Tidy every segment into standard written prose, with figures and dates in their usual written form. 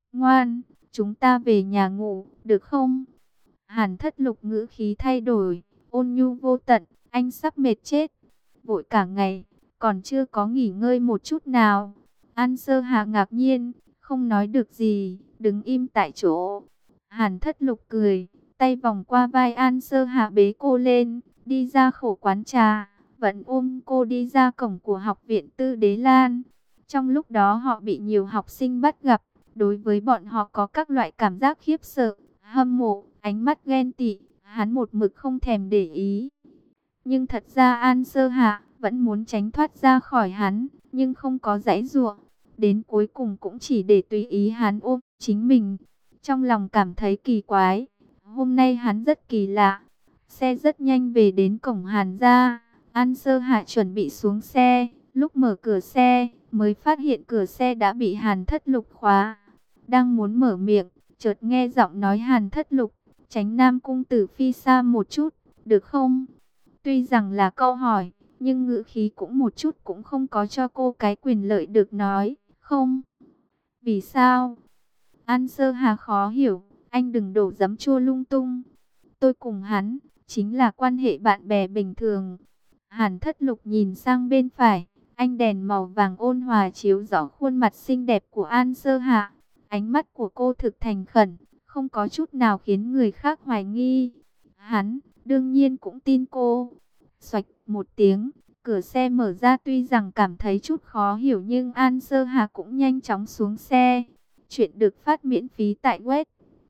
Ngoan, chúng ta về nhà ngủ, được không? Hàn Thất Lục ngữ khí thay đổi, ôn nhu vô tận, anh sắp mệt chết. Vội cả ngày, còn chưa có nghỉ ngơi một chút nào. An Sơ Hà ngạc nhiên, không nói được gì, đứng im tại chỗ. Hàn Thất Lục cười, tay vòng qua vai An Sơ Hà bế cô lên, đi ra khổ quán trà, vẫn ôm cô đi ra cổng của học viện Tư Đế Lan. Trong lúc đó họ bị nhiều học sinh bắt gặp, đối với bọn họ có các loại cảm giác khiếp sợ, hâm mộ, ánh mắt ghen tị, hắn một mực không thèm để ý. Nhưng thật ra An Sơ Hạ vẫn muốn tránh thoát ra khỏi hắn, nhưng không có giãy giụa. Đến cuối cùng cũng chỉ để tùy ý hắn ôm chính mình. Trong lòng cảm thấy kỳ quái, hôm nay hắn rất kỳ lạ. Xe rất nhanh về đến cổng Hàn gia. An Sơ Hạ chuẩn bị xuống xe, lúc mở cửa xe mới phát hiện cửa xe đã bị Hàn Thất Lục khóa. Đang muốn mở miệng, chợt nghe giọng nói Hàn Thất Lục, tránh Nam cung tử phi xa một chút, được không? Tuy rằng là câu hỏi, nhưng ngữ khí cũng một chút cũng không có cho cô cái quyền lợi được nói, không. Vì sao? An Sơ Hà khó hiểu, anh đừng đổ giấm chua lung tung. Tôi cùng hắn, chính là quan hệ bạn bè bình thường. Hàn Thất Lục nhìn sang bên phải, ánh đèn màu vàng ôn hòa chiếu rõ khuôn mặt xinh đẹp của An Sơ Hà. Ánh mắt của cô thực thành khẩn, không có chút nào khiến người khác hoài nghi. Hắn, đương nhiên cũng tin cô. Xoạch một tiếng, cửa xe mở ra, tuy rằng cảm thấy chút khó hiểu nhưng An Sơ Hà cũng nhanh chóng xuống xe. Chuyện được phát miễn phí tại web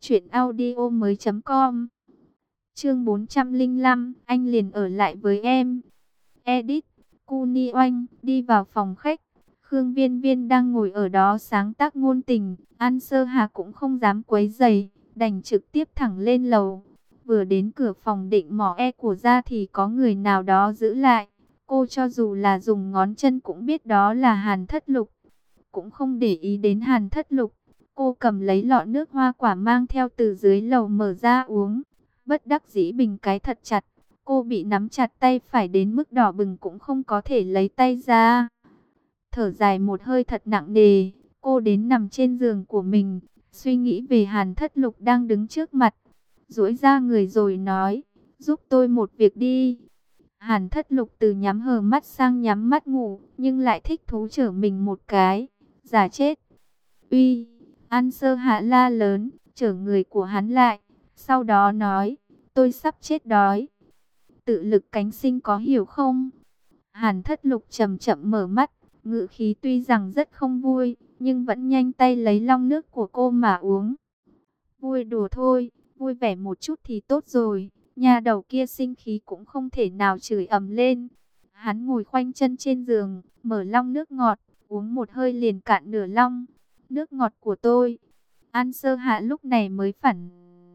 truyệnaudiomoi.com. Chương 405, anh liền ở lại với em. Edit, Kuni Oanh đi vào phòng khách. Khương Viên Viên đang ngồi ở đó sáng tác ngôn tình, An Sơ Hà cũng không dám quấy rầy, đành trực tiếp thẳng lên lầu. Vừa đến cửa phòng định mỏ của ra thì có người nào đó giữ lại. Cô cho dù là dùng ngón chân cũng biết đó là Hàn Thất Lục. Cũng không để ý đến Hàn Thất Lục. Cô cầm lấy lọ nước hoa quả mang theo từ dưới lầu mở ra uống. Bất đắc dĩ bình cái thật chặt. Cô bị nắm chặt tay phải đến mức đỏ bừng cũng không có thể lấy tay ra. Thở dài một hơi thật nặng nề. Cô đến nằm trên giường của mình. Suy nghĩ về Hàn Thất Lục đang đứng trước mặt. Duỗi ra người rồi nói, giúp tôi một việc đi. Hàn Thất Lục từ nhắm hờ mắt sang nhắm mắt ngủ, nhưng lại thích thú chở mình một cái. Giả chết. Uy, An Sơ Hạ la lớn, chở người của hắn lại. Sau đó nói, tôi sắp chết đói. Tự lực cánh sinh có hiểu không? Hàn Thất Lục chậm chậm mở mắt, ngữ khí tuy rằng rất không vui, nhưng vẫn nhanh tay lấy long nước của cô mà uống. Vui đùa thôi, vui vẻ một chút thì tốt rồi. Nhà đầu kia sinh khí cũng không thể nào chửi ầm lên. Hắn ngồi khoanh chân trên giường, mở long nước ngọt, uống một hơi liền cạn nửa long. Nước ngọt của tôi. An Sơ Hạ lúc này mới phản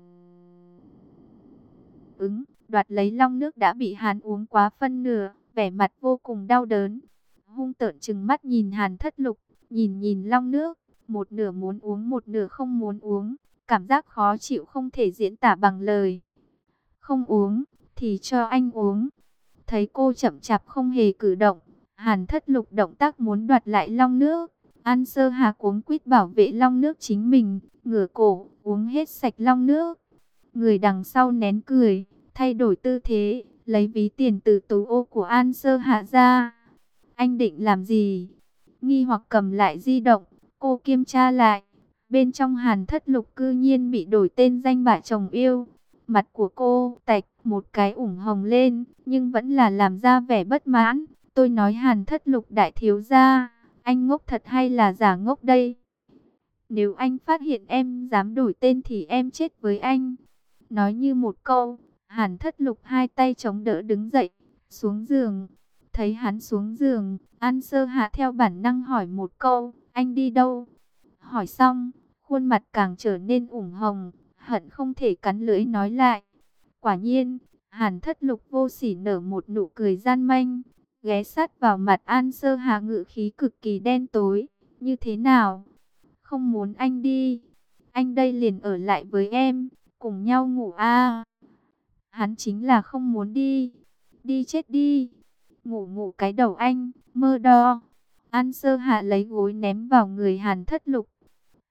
ứng, đoạt lấy long nước đã bị hắn uống quá phân nửa, vẻ mặt vô cùng đau đớn. Hung tợn trừng mắt nhìn Hàn Thất Lục, nhìn long nước, một nửa muốn uống một nửa không muốn uống. Cảm giác khó chịu không thể diễn tả bằng lời. Không uống, thì cho anh uống. Thấy cô chậm chạp không hề cử động, Hàn Thất Lục động tác muốn đoạt lại long nước. An Sơ Hà cuống quýt bảo vệ long nước chính mình, ngửa cổ, uống hết sạch long nước. Người đằng sau nén cười, thay đổi tư thế, lấy ví tiền từ túi ô của An Sơ Hà ra. Anh định làm gì? Nghi hoặc cầm lại di động, cô kiểm tra lại. Bên trong Hàn Thất Lục cư nhiên bị đổi tên danh bạ chồng yêu. Mặt của cô tạch một cái ửng hồng lên, nhưng vẫn là làm ra vẻ bất mãn. Tôi nói Hàn Thất Lục đại thiếu gia, anh ngốc thật hay là giả ngốc đây? Nếu anh phát hiện em dám đổi tên thì em chết với anh. Nói như một câu, Hàn Thất Lục hai tay chống đỡ đứng dậy, xuống giường. Thấy hắn xuống giường, An Sơ Hạ theo bản năng hỏi một câu, anh đi đâu? Hỏi xong, khuôn mặt càng trở nên ửng hồng, hận không thể cắn lưỡi nói lại. Quả nhiên, Hàn Thất Lục vô sỉ nở một nụ cười gian manh, ghé sát vào mặt An Sơ Hà, ngữ khí cực kỳ đen tối. Như thế nào? Không muốn anh đi. Anh đây liền ở lại với em, cùng nhau ngủ a. Hắn chính là không muốn đi. Đi chết đi. Ngủ ngủ cái đầu anh, mơ đo. An Sơ Hạ lấy gối ném vào người Hàn Thất Lục.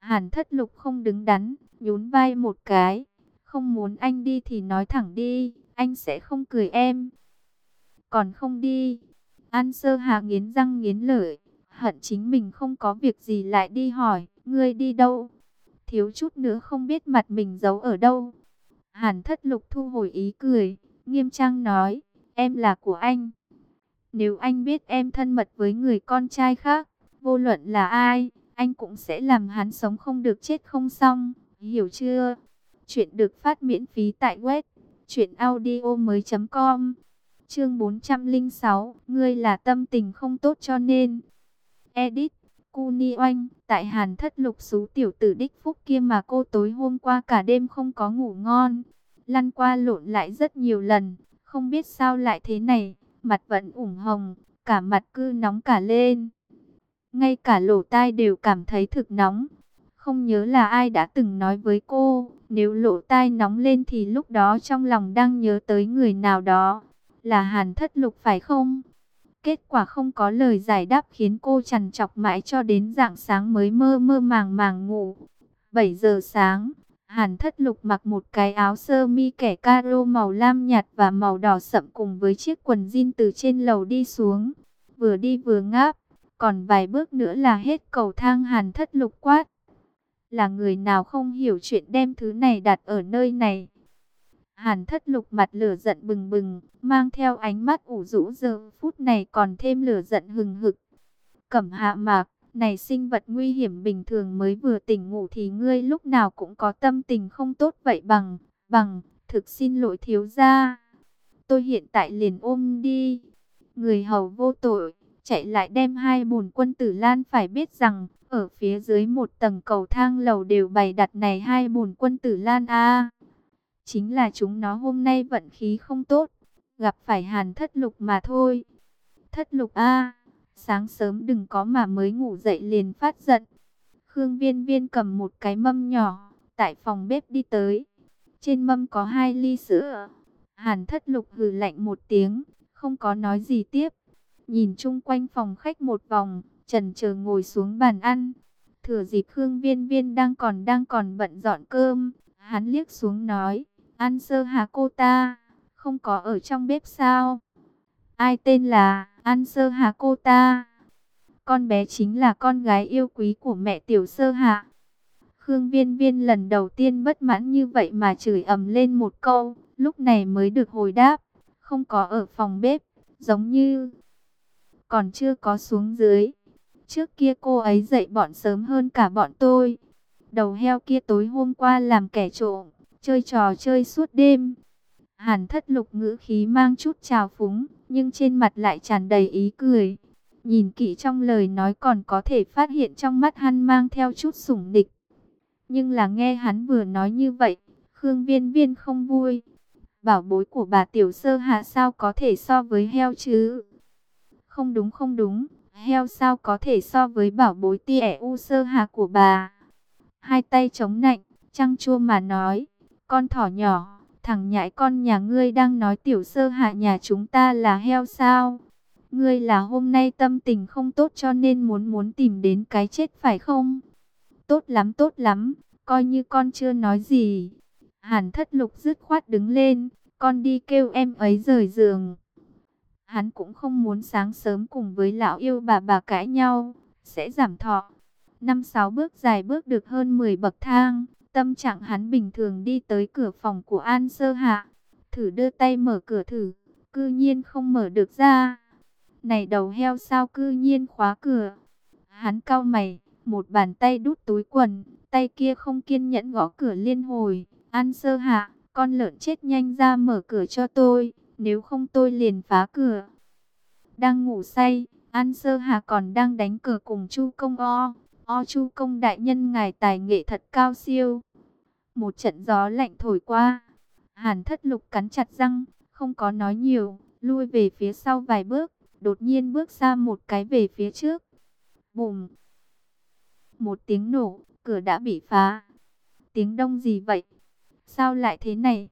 Hàn Thất Lục không đứng đắn, nhún vai một cái. Không muốn anh đi thì nói thẳng đi, anh sẽ không cười em. Còn không đi. An Sơ Hà nghiến răng nghiến lợi, hận chính mình không có việc gì lại đi hỏi, ngươi đi đâu? Thiếu chút nữa không biết mặt mình giấu ở đâu. Hàn Thất Lục thu hồi ý cười, nghiêm trang nói, em là của anh. Nếu anh biết em thân mật với người con trai khác, vô luận là ai, anh cũng sẽ làm hắn sống không được chết không xong, hiểu chưa? Chuyện được phát miễn phí tại web truyệnaudiomoi.com. Chương 406, ngươi là tâm tình không tốt cho nên. Edit, Kuni Oanh, tại Hàn Thất Lục xú tiểu tử đích phúc kia mà cô tối hôm qua cả đêm không có ngủ ngon. Lăn qua lộn lại rất nhiều lần, không biết sao lại thế này, mặt vẫn ửng hồng, cả mặt cứ nóng cả lên. Ngay cả lỗ tai đều cảm thấy thực nóng. Không nhớ là ai đã từng nói với cô, nếu lỗ tai nóng lên thì lúc đó trong lòng đang nhớ tới người nào đó. Là Hàn Thất Lục phải không? Kết quả không có lời giải đáp khiến cô trằn trọc mãi cho đến rạng sáng mới mơ mơ màng màng ngủ. 7 giờ sáng, Hàn Thất Lục mặc một cái áo sơ mi kẻ caro màu lam nhạt và màu đỏ sậm cùng với chiếc quần jean từ trên lầu đi xuống. Vừa đi vừa ngáp, còn vài bước nữa là hết cầu thang. Hàn Thất Lục quát. Là người nào không hiểu chuyện đem thứ này đặt ở nơi này? Hàn Thất Lục mặt lửa giận bừng bừng, mang theo ánh mắt ủ rũ, giờ phút này còn thêm lửa giận hừng hực. Cẩm Hạ Mạc, này sinh vật nguy hiểm, bình thường mới vừa tỉnh ngủ thì ngươi lúc nào cũng có tâm tình không tốt vậy bằng, thực xin lỗi thiếu gia. Tôi hiện tại liền ôm đi. Người hầu vô tội, chạy lại đem hai bổn quân tử lan, phải biết rằng, ở phía dưới một tầng cầu thang lầu đều bày đặt này hai bổn quân tử lan a. Chính là chúng nó hôm nay vận khí không tốt, gặp phải Hàn Thất Lục mà thôi. Thất Lục a, sáng sớm đừng có mà mới ngủ dậy liền phát giận. Khương Viên Viên cầm một cái mâm nhỏ, tại phòng bếp đi tới. Trên mâm có 2 ly sữa. Hàn Thất Lục hừ lạnh một tiếng, không có nói gì tiếp. Nhìn chung quanh phòng khách một vòng, chần chờ ngồi xuống bàn ăn. Thừa dịp Khương Viên Viên đang còn bận dọn cơm, hắn liếc xuống nói, An Sơ Hà cô ta, không có ở trong bếp sao? Ai tên là An Sơ Hà cô ta? Con bé chính là con gái yêu quý của mẹ Tiểu Sơ Hạ. Khương Viên Viên lần đầu tiên bất mãn như vậy mà chửi ầm lên một câu, lúc này mới được hồi đáp, không có ở phòng bếp, giống như còn chưa có xuống dưới. Trước kia cô ấy dậy bọn sớm hơn cả bọn tôi. Đầu heo kia tối hôm qua làm kẻ trộm, chơi trò chơi suốt đêm. Hàn Thất Lục ngữ khí mang chút trào phúng, nhưng trên mặt lại tràn đầy ý cười. Nhìn kỹ trong lời nói còn có thể phát hiện trong mắt hắn mang theo chút sủng nịch. Nhưng là nghe hắn vừa nói như vậy, Khương Viên Viên không vui. Bảo bối của bà Tiểu Sơ Hạ sao có thể so với heo chứ? Không đúng không đúng, heo sao có thể so với bảo bối Tia U Sơ Hạ của bà? Hai tay chống nạnh, chăng chua mà nói, con thỏ nhỏ, thằng nhãi con nhà ngươi đang nói Tiểu Sơ Hạ nhà chúng ta là heo sao? Ngươi là hôm nay tâm tình không tốt cho nên muốn tìm đến cái chết phải không? Tốt lắm, coi như con chưa nói gì. Hàn Thất Lục dứt khoát đứng lên, con đi kêu em ấy rời giường. Hắn cũng không muốn sáng sớm cùng với lão yêu bà cãi nhau, sẽ giảm thọ. 5-6 bước dài bước được hơn 10 bậc thang, tâm trạng hắn bình thường đi tới cửa phòng của An Sơ Hạ. Thử đưa tay mở cửa thử, cư nhiên không mở được ra. Này đầu heo sao cư nhiên khóa cửa. Hắn cau mày, một bàn tay đút túi quần, tay kia không kiên nhẫn gõ cửa liên hồi. An Sơ Hạ, con lợn chết nhanh ra mở cửa cho tôi, nếu không tôi liền phá cửa. Đang ngủ say, An Sơ Hạ còn đang đánh cờ cùng Chu Công Chu công đại nhân ngài tài nghệ thật cao siêu. Một trận gió lạnh thổi qua, Hàn Thất Lục cắn chặt răng, không có nói nhiều, lui về phía sau vài bước, đột nhiên bước ra một cái về phía trước. Bùm! Một tiếng nổ, cửa đã bị phá. Tiếng động gì vậy? Sao lại thế này?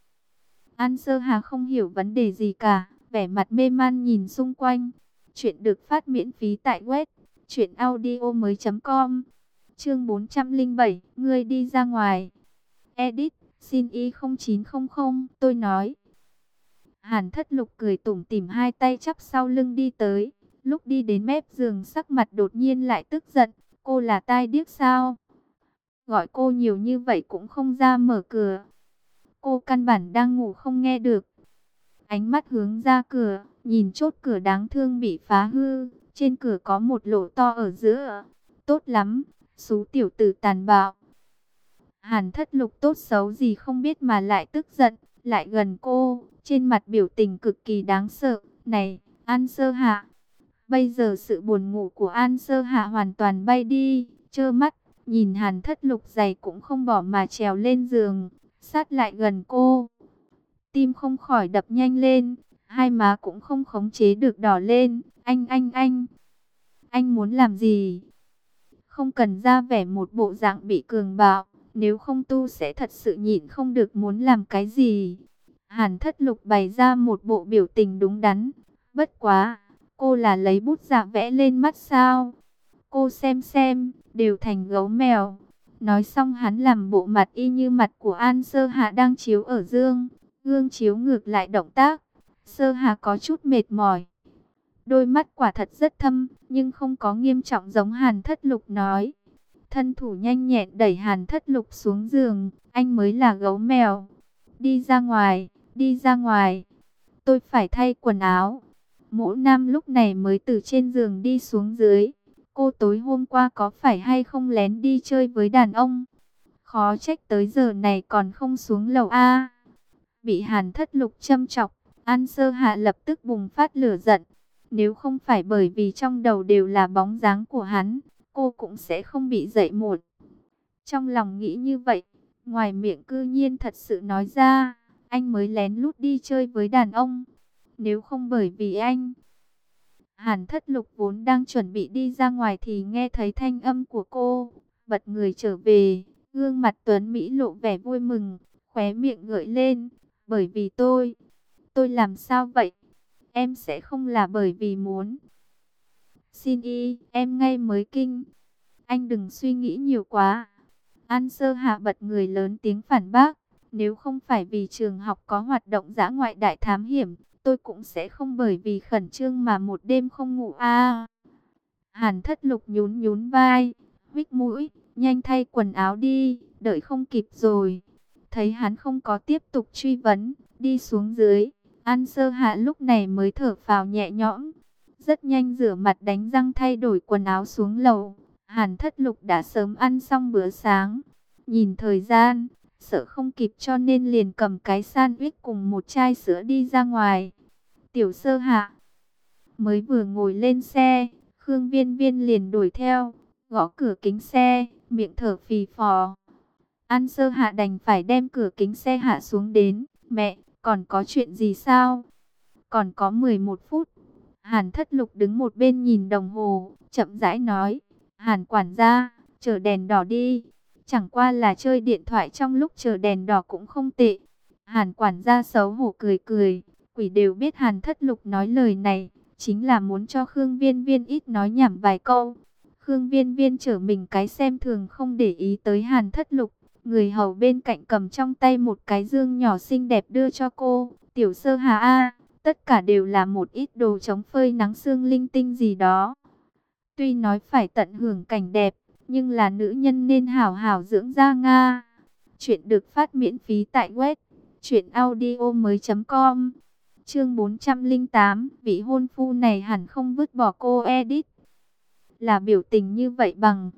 An Sơ Hà không hiểu vấn đề gì cả, vẻ mặt mê man nhìn xung quanh. Chuyện được phát miễn phí tại web truyệnaudiomoi.com. Chương 407, ngươi đi ra ngoài. Edit, xin y 0900, tôi nói. Hàn Thất Lục cười tủm tỉm, hai tay chắp sau lưng đi tới. Lúc đi đến mép giường, sắc mặt đột nhiên lại tức giận. Cô là tai điếc sao? Gọi cô nhiều như vậy cũng không ra mở cửa. Cô căn bản đang ngủ không nghe được. Ánh mắt hướng ra cửa, nhìn chốt cửa đáng thương bị phá hư. Trên cửa có một lỗ to ở giữa. Tốt lắm, xú tiểu tử tàn bạo. Hàn Thất Lục tốt xấu gì không biết mà lại tức giận, lại gần cô, trên mặt biểu tình cực kỳ đáng sợ. Này, An Sơ Hạ. Bây giờ sự buồn ngủ của An Sơ Hạ hoàn toàn bay đi, trơ mắt, nhìn Hàn Thất Lục giày cũng không bỏ mà trèo lên giường, sát lại gần cô. Tim không khỏi đập nhanh lên, hai má cũng không khống chế được đỏ lên. Anh muốn làm gì? Không cần ra vẻ một bộ dạng bị cường bạo, nếu không tu sẽ thật sự nhịn không được muốn làm cái gì. Hàn Thất Lục bày ra một bộ biểu tình đúng đắn. Bất quá, cô là lấy bút dạ vẽ lên mắt sao? Cô xem, đều thành gấu mèo. Nói xong hắn làm bộ mặt y như mặt của An Sơ Hạ đang chiếu ở gương chiếu ngược lại động tác. Sơ Hạ có chút mệt mỏi. Đôi mắt quả thật rất thâm, nhưng không có nghiêm trọng giống Hàn Thất Lục nói. Thân thủ nhanh nhẹn đẩy Hàn Thất Lục xuống giường, anh mới là gấu mèo. Đi ra ngoài, đi ra ngoài. Tôi phải thay quần áo. Mỗ Nam lúc này mới từ trên giường đi xuống dưới. Cô tối hôm qua có phải hay không lén đi chơi với đàn ông? Khó trách tới giờ này còn không xuống lầu A. Bị Hàn Thất Lục châm chọc, An Sơ Hạ lập tức bùng phát lửa giận. Nếu không phải bởi vì trong đầu đều là bóng dáng của hắn, cô cũng sẽ không bị dậy một. Trong lòng nghĩ như vậy, ngoài miệng cư nhiên thật sự nói ra, anh mới lén lút đi chơi với đàn ông. Nếu không bởi vì anh. Hàn Thất Lục vốn đang chuẩn bị đi ra ngoài thì nghe thấy thanh âm của cô, bật người trở về, gương mặt tuấn mỹ lộ vẻ vui mừng, khóe miệng gợi lên, bởi vì tôi làm sao vậy? Em sẽ không là bởi vì muốn. Xin y, em ngay mới kinh. Anh đừng suy nghĩ nhiều quá. An Sơ Hạ bật người lớn tiếng phản bác. Nếu không phải vì trường học có hoạt động dã ngoại đại thám hiểm, tôi cũng sẽ không bởi vì khẩn trương mà một đêm không ngủ a. Hàn Thất Lục nhún nhún vai, huých mũi, nhanh thay quần áo đi, đợi không kịp rồi. Thấy hắn không có tiếp tục truy vấn, đi xuống dưới. An Sơ Hạ lúc này mới thở phào nhẹ nhõm. Rất nhanh rửa mặt đánh răng thay đổi quần áo xuống lầu. Hàn Thất Lục đã sớm ăn xong bữa sáng. Nhìn thời gian, sợ không kịp cho nên liền cầm cái sandwich cùng một chai sữa đi ra ngoài. Tiểu Sơ Hạ mới vừa ngồi lên xe, Khương Viên Viên liền đuổi theo, gõ cửa kính xe, miệng thở phì phò. An Sơ Hạ đành phải đem cửa kính xe hạ xuống đến. Mẹ, còn có chuyện gì sao? Còn có 11 phút. Hàn Thất Lục đứng một bên nhìn đồng hồ, chậm rãi nói. Hàn quản gia, chờ đèn đỏ đi. Chẳng qua là chơi điện thoại trong lúc chờ đèn đỏ cũng không tệ. Hàn quản gia xấu hổ cười cười. Quỷ đều biết Hàn Thất Lục nói lời này, chính là muốn cho Khương Viên Viên ít nói nhảm vài câu. Khương Viên Viên trở mình cái xem thường không để ý tới Hàn Thất Lục. Người hầu bên cạnh cầm trong tay một cái dương nhỏ xinh đẹp đưa cho cô. Tiểu Sơ Hà A, tất cả đều là một ít đồ chống phơi nắng sương linh tinh gì đó. Tuy nói phải tận hưởng cảnh đẹp, nhưng là nữ nhân nên hảo hảo dưỡng da Nga. Chuyện được phát miễn phí tại web truyệnaudiomoi.com. Chương 408, vị hôn phu này hẳn không vứt bỏ cô. Edit. Là biểu tình như vậy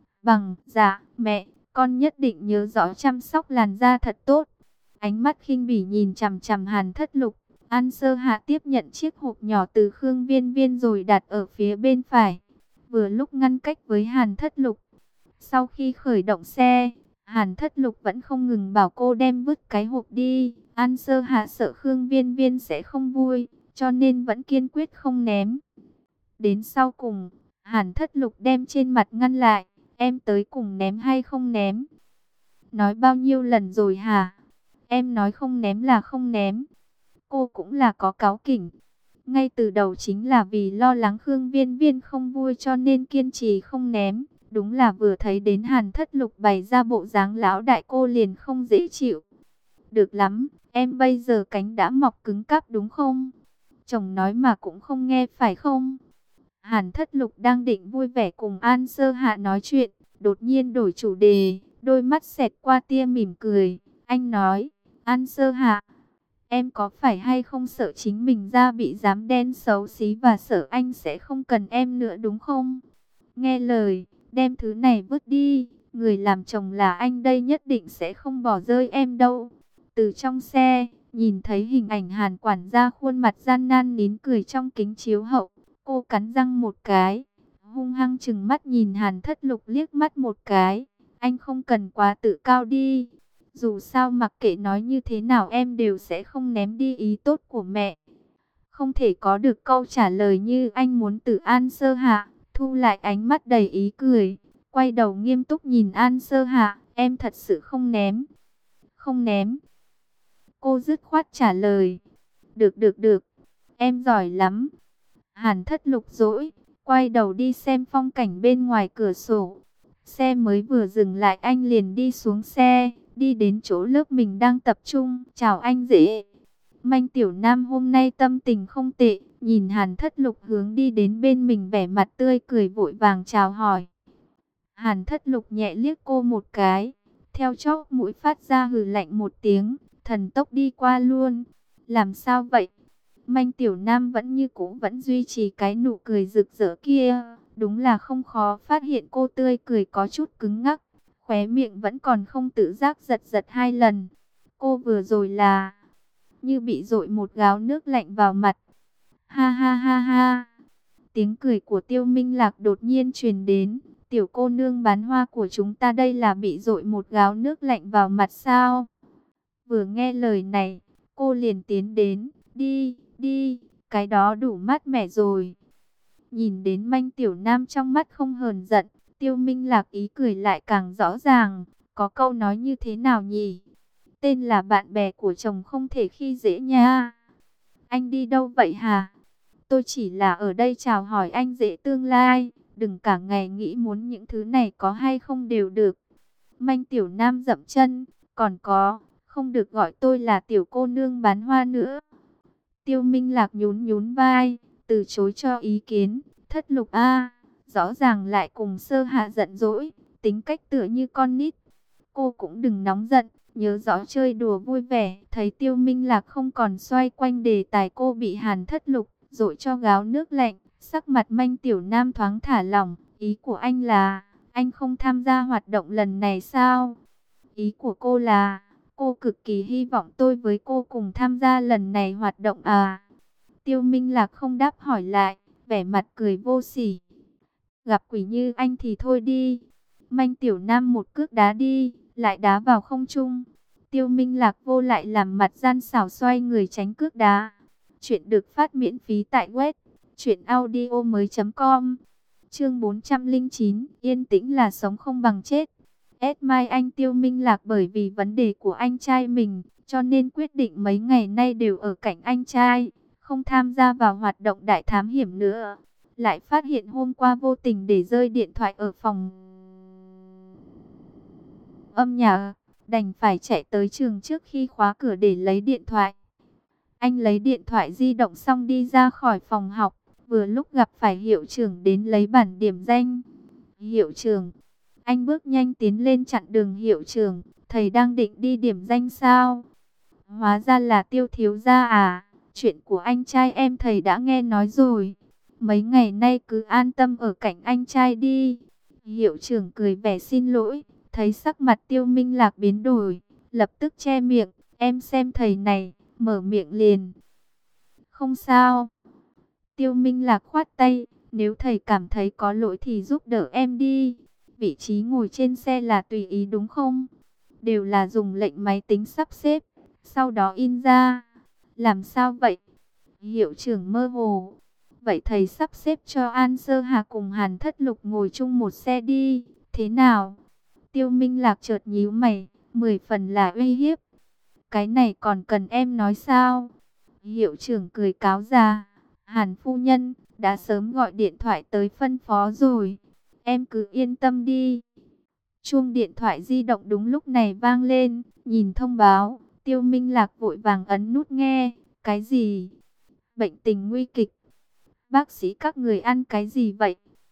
dạ, mẹ, con nhất định nhớ rõ chăm sóc làn da thật tốt. Ánh mắt khinh bỉ nhìn chằm chằm Hàn Thất Lục. An Sơ Hạ tiếp nhận chiếc hộp nhỏ từ Khương Viên Viên rồi đặt ở phía bên phải, vừa lúc ngăn cách với Hàn Thất Lục. Sau khi khởi động xe, Hàn Thất Lục vẫn không ngừng bảo cô đem vứt cái hộp đi. An Sơ Hạ sợ Khương Viên Viên sẽ không vui, cho nên vẫn kiên quyết không ném. Đến sau cùng, Hàn Thất Lục đem trên mặt ngăn lại. Em tới cùng ném hay không ném? Nói bao nhiêu lần rồi hả? Em nói không ném là không ném. Cô cũng là có cáu kỉnh. Ngay từ đầu chính là vì lo lắng Khương Viên Viên không vui cho nên kiên trì không ném. Đúng là vừa thấy đến Hàn Thất Lục bày ra bộ dáng lão đại cô liền không dễ chịu. Được lắm, em bây giờ cánh đã mọc cứng cáp đúng không? Chồng nói mà cũng không nghe phải không? Hàn Thất Lục đang định vui vẻ cùng An Sơ Hạ nói chuyện, đột nhiên đổi chủ đề, đôi mắt xẹt qua tia mỉm cười. Anh nói, An Sơ Hạ, em có phải hay không sợ chính mình ra bị dám đen xấu xí và sợ anh sẽ không cần em nữa đúng không? Nghe lời, đem thứ này vứt đi, người làm chồng là anh đây nhất định sẽ không bỏ rơi em đâu. Từ trong xe, nhìn thấy hình ảnh Hàn quản gia khuôn mặt gian nan nín cười trong kính chiếu hậu, cô cắn răng một cái, hung hăng chừng mắt nhìn Hàn Thất Lục liếc mắt một cái. Anh không cần quá tự cao đi. Dù sao mặc kệ nói như thế nào em đều sẽ không ném đi ý tốt của mẹ. Không thể có được câu trả lời như anh muốn từ An Sơ Hạ, thu lại ánh mắt đầy ý cười, quay đầu nghiêm túc nhìn An Sơ Hạ, em thật sự không ném. Không ném. Cô dứt khoát trả lời. Được được được, em giỏi lắm. Hàn Thất Lục dỗi, quay đầu đi xem phong cảnh bên ngoài cửa sổ. Xe mới vừa dừng lại anh liền đi xuống xe, đi đến chỗ lớp mình đang tập trung. Chào anh Dễ. Manh Tiểu Nam hôm nay tâm tình không tệ, nhìn Hàn Thất Lục hướng đi đến bên mình vẻ mặt tươi cười vội vàng chào hỏi. Hàn Thất Lục nhẹ liếc cô một cái, theo chóp mũi phát ra hừ lạnh một tiếng, thần tốc đi qua luôn. Làm sao vậy? Manh Tiểu Nam vẫn như cũ vẫn duy trì cái nụ cười rực rỡ kia, đúng là không khó phát hiện cô tươi cười có chút cứng ngắc, khóe miệng vẫn còn không tự giác giật giật hai lần. Cô vừa rồi là như bị dội một gáo nước lạnh vào mặt. Ha ha ha ha. Tiếng cười của Tiêu Minh Lạc đột nhiên truyền đến. Tiểu cô nương bán hoa của chúng ta đây là bị dội một gáo nước lạnh vào mặt sao? Vừa nghe lời này, cô liền tiến đến. Đi, đi, cái đó đủ mát mẻ rồi. Nhìn đến Manh Tiểu Nam trong mắt không hờn giận, Tiêu Minh Lạc ý cười lại càng rõ ràng. Có câu nói như thế nào nhỉ? Tên là bạn bè của chồng không thể khi dễ nha. Anh đi đâu vậy hả? Tôi chỉ là ở đây chào hỏi anh Dễ tương lai. Đừng cả ngày nghĩ muốn những thứ này có hay không đều được. Manh Tiểu Nam dậm chân. Còn có, không được gọi tôi là tiểu cô nương bán hoa nữa. Tiêu Minh Lạc nhún nhún vai, từ chối cho ý kiến. Thất Lục a, rõ ràng lại cùng Sơ Hạ giận dỗi, tính cách tựa như con nít. Cô cũng đừng nóng giận, nhớ rõ chơi đùa vui vẻ. Thấy Tiêu Minh Lạc không còn xoay quanh đề tài cô bị Hàn Thất Lục dội cho gáo nước lạnh, sắc mặt Manh Tiểu Nam thoáng thả lỏng. Ý của anh là, anh không tham gia hoạt động lần này sao? Ý của cô là, cô cực kỳ hy vọng tôi với cô cùng tham gia lần này hoạt động à? Tiêu Minh Lạc không đáp hỏi lại, vẻ mặt cười vô sỉ. Gặp quỷ như anh thì thôi đi. Manh Tiểu Nam một cước đá đi, lại đá vào không trung. Tiêu Minh Lạc vô lại làm mặt gian xảo xoay người tránh cước đá. Chuyện được phát miễn phí tại web truyệnaudiomoi.com. Chương 409, yên tĩnh là sống không bằng chết. Mai anh Tiêu Minh Lạc bởi vì vấn đề của anh trai mình, cho nên quyết định mấy ngày nay đều ở cạnh anh trai, không tham gia vào hoạt động đại thám hiểm nữa. Lại phát hiện hôm qua vô tình để rơi điện thoại ở phòng âm nhà, đành phải chạy tới trường trước khi khóa cửa để lấy điện thoại. Anh lấy điện thoại di động xong đi ra khỏi phòng học, vừa lúc gặp phải hiệu trưởng đến lấy bản điểm danh. Hiệu trưởng, anh bước nhanh tiến lên chặn đường hiệu trưởng, thầy đang định đi điểm danh sao? Hóa ra là Tiêu thiếu gia à, chuyện của anh trai em thầy đã nghe nói rồi. Mấy ngày nay cứ an tâm ở cạnh anh trai đi. Hiệu trưởng cười vẻ xin lỗi, thấy sắc mặt Tiêu Minh Lạc biến đổi, lập tức che miệng, em xem thầy này, mở miệng liền. Không sao. Tiêu Minh Lạc khoát tay, nếu thầy cảm thấy có lỗi thì giúp đỡ em đi. Vị trí ngồi trên xe là tùy ý đúng không? Đều là dùng lệnh máy tính sắp xếp, sau đó in ra. Làm sao vậy? Hiệu trưởng mơ hồ. Vậy thầy sắp xếp cho An Sơ Hà cùng Hàn Thất Lục ngồi chung một xe đi. Thế nào? Tiêu Minh Lạc chợt nhíu mày, 10 phần là uy hiếp. Cái này còn cần em nói sao? Hiệu trưởng cười cáo già. Hàn phu nhân đã sớm gọi điện thoại tới phân phó rồi. em cứ yên tâm đi. Chuông điện thoại di động đúng lúc này vang lên, nhìn thông báo, Tiêu Minh Lạc vội vàng ấn nút nghe. Cái gì? Bệnh tình nguy kịch. Bác sĩ các người ăn cái gì vậy?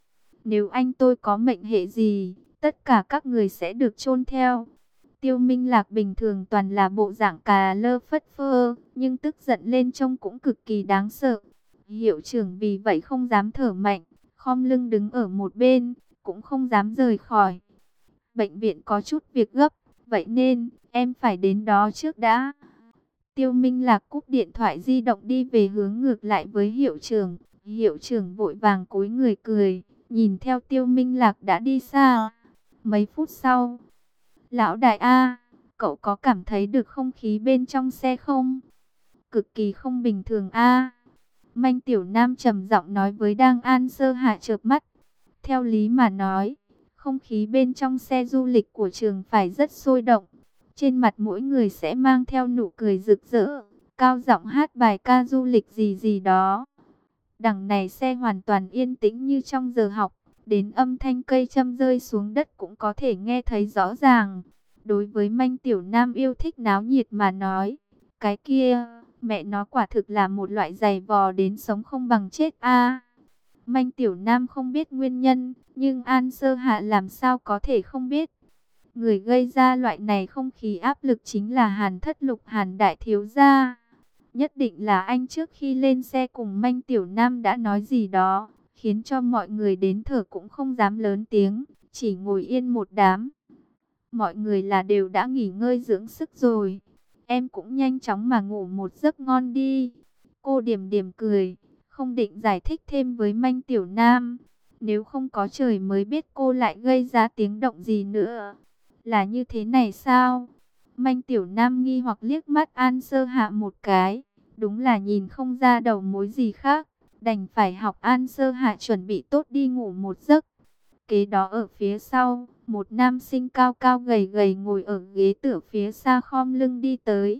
Nếu anh tôi có mệnh hệ gì, tất cả các người sẽ được chôn theo. Tiêu Minh Lạc bình thường toàn là bộ dạng cà lơ phất phơ, nhưng tức giận lên trông cũng cực kỳ đáng sợ. Hiệu trưởng vì vậy không dám thở mạnh, khom lưng đứng ở một bên, cũng không dám rời khỏi. Bệnh viện có chút việc gấp, vậy nên em phải đến đó trước đã. Tiêu Minh Lạc cúp điện thoại di động đi về hướng ngược lại với hiệu trưởng. Hiệu trưởng vội vàng cúi người cười, nhìn theo Tiêu Minh Lạc đã đi xa. Mấy phút sau, lão đại A, cậu có cảm thấy được không khí bên trong xe không? Cực kỳ không bình thường A. Manh Tiểu Nam trầm giọng nói với Đang An Sơ Hạ chợp mắt. Theo lý mà nói, không khí bên trong xe du lịch của trường phải rất sôi động. Trên mặt mỗi người sẽ mang theo nụ cười rực rỡ, cao giọng hát bài ca du lịch gì gì đó. Đằng này xe hoàn toàn yên tĩnh như trong giờ học, đến âm thanh cây châm rơi xuống đất cũng có thể nghe thấy rõ ràng. Đối với Manh Tiểu Nam yêu thích náo nhiệt mà nói, cái kia, mẹ nó quả thực là một loại giày vò đến sống không bằng chết a. Manh Tiểu Nam không biết nguyên nhân, nhưng An Sơ Hạ làm sao có thể không biết. Người gây ra loại này không khí áp lực chính là Hàn Thất Lục, Hàn đại thiếu gia. Nhất định là anh trước khi lên xe cùng Manh Tiểu Nam đã nói gì đó, khiến cho mọi người đến thở cũng không dám lớn tiếng, chỉ ngồi yên một đám. Mọi người là đều đã nghỉ ngơi dưỡng sức rồi, em cũng nhanh chóng mà ngủ một giấc ngon đi. Cô Điềm Điềm cười, không định giải thích thêm với Manh Tiểu Nam. Nếu không có trời mới biết cô lại gây ra tiếng động gì nữa. Là như thế này sao? Manh Tiểu Nam nghi hoặc liếc mắt An Sơ Hạ một cái. Đúng là nhìn không ra đầu mối gì khác. Đành phải học An Sơ Hạ chuẩn bị tốt đi ngủ một giấc. Kế đó ở phía sau, một nam sinh cao cao gầy gầy ngồi ở ghế tựa phía xa khom lưng đi tới.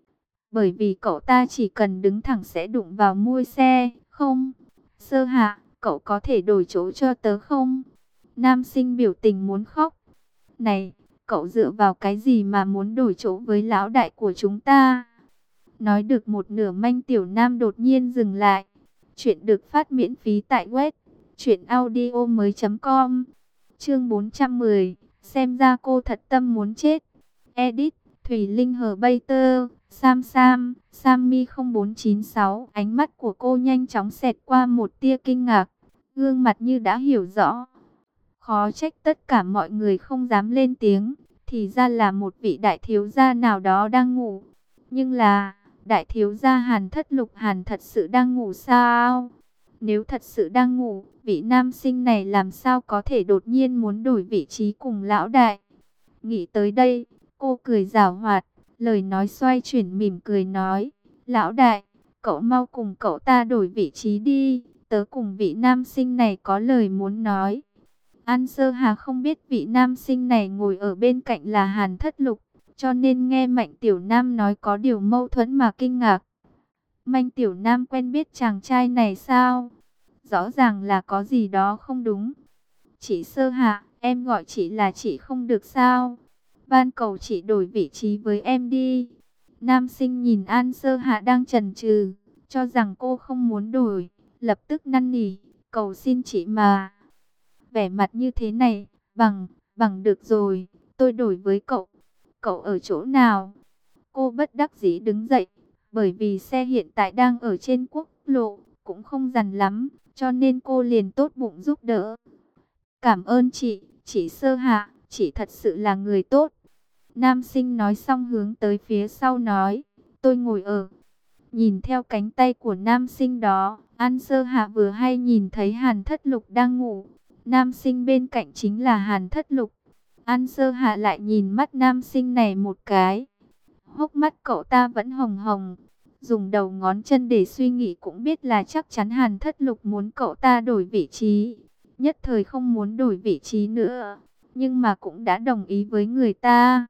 Bởi vì cậu ta chỉ cần đứng thẳng sẽ đụng vào mui xe, không? Sơ Hạ, cậu có thể đổi chỗ cho tớ không? Nam sinh biểu tình muốn khóc. Này, cậu dựa vào cái gì mà muốn đổi chỗ với lão đại của chúng ta? Nói được một nửa Manh Tiểu Nam đột nhiên dừng lại. Chuyện được phát miễn phí tại web truyệnaudiomoi.com. Chương 410, xem ra cô thật tâm muốn chết. Edit, Thủy Linh Hờ Bay Tơ, Sammy 0496. Ánh mắt của cô nhanh chóng xẹt qua một tia kinh ngạc, gương mặt như đã hiểu rõ. Khó trách tất cả mọi người không dám lên tiếng, thì ra là một vị đại thiếu gia nào đó đang ngủ. Nhưng là, đại thiếu gia Hàn Thất Lục Hàn thật sự đang ngủ sao? Nếu thật sự đang ngủ, vị nam sinh này làm sao có thể đột nhiên muốn đổi vị trí cùng lão đại? Nghĩ tới đây, cô cười giảo hoạt, lời nói xoay chuyển mỉm cười nói, lão đại, cậu mau cùng cậu ta đổi vị trí đi, tớ cùng vị nam sinh này có lời muốn nói. An Sơ Hà không biết vị nam sinh này ngồi ở bên cạnh là Hàn Thất Lục, cho nên nghe Mạnh Tiểu Nam nói có điều mâu thuẫn mà kinh ngạc. Mạnh Tiểu Nam quen biết chàng trai này sao? Rõ ràng là có gì đó không đúng. Chị Sơ Hạ, em gọi chị là chị không được sao? Van cầu chị đổi vị trí với em đi. Nam sinh nhìn An Sơ Hạ đang chần chừ, cho rằng cô không muốn đổi, lập tức năn nỉ, cầu xin chị mà. Vẻ mặt như thế này, bằng được rồi, tôi đổi với cậu. Cậu ở chỗ nào? Cô bất đắc dĩ đứng dậy, bởi vì xe hiện tại đang ở trên quốc lộ, cũng không dằn lắm, cho nên cô liền tốt bụng giúp đỡ. Cảm ơn chị Sơ Hạ, chị thật sự là người tốt. Nam sinh nói xong hướng tới phía sau nói, tôi ngồi ở. Nhìn theo cánh tay của nam sinh đó, An Sơ Hạ vừa hay nhìn thấy Hàn Thất Lục đang ngủ. Nam sinh bên cạnh chính là Hàn Thất Lục. An Sơ Hạ lại nhìn mắt nam sinh này một cái. Hốc mắt cậu ta vẫn hồng hồng. Dùng đầu ngón chân để suy nghĩ cũng biết là chắc chắn Hàn Thất Lục muốn cậu ta đổi vị trí. Nhất thời không muốn đổi vị trí nữa, nhưng mà cũng đã đồng ý với người ta.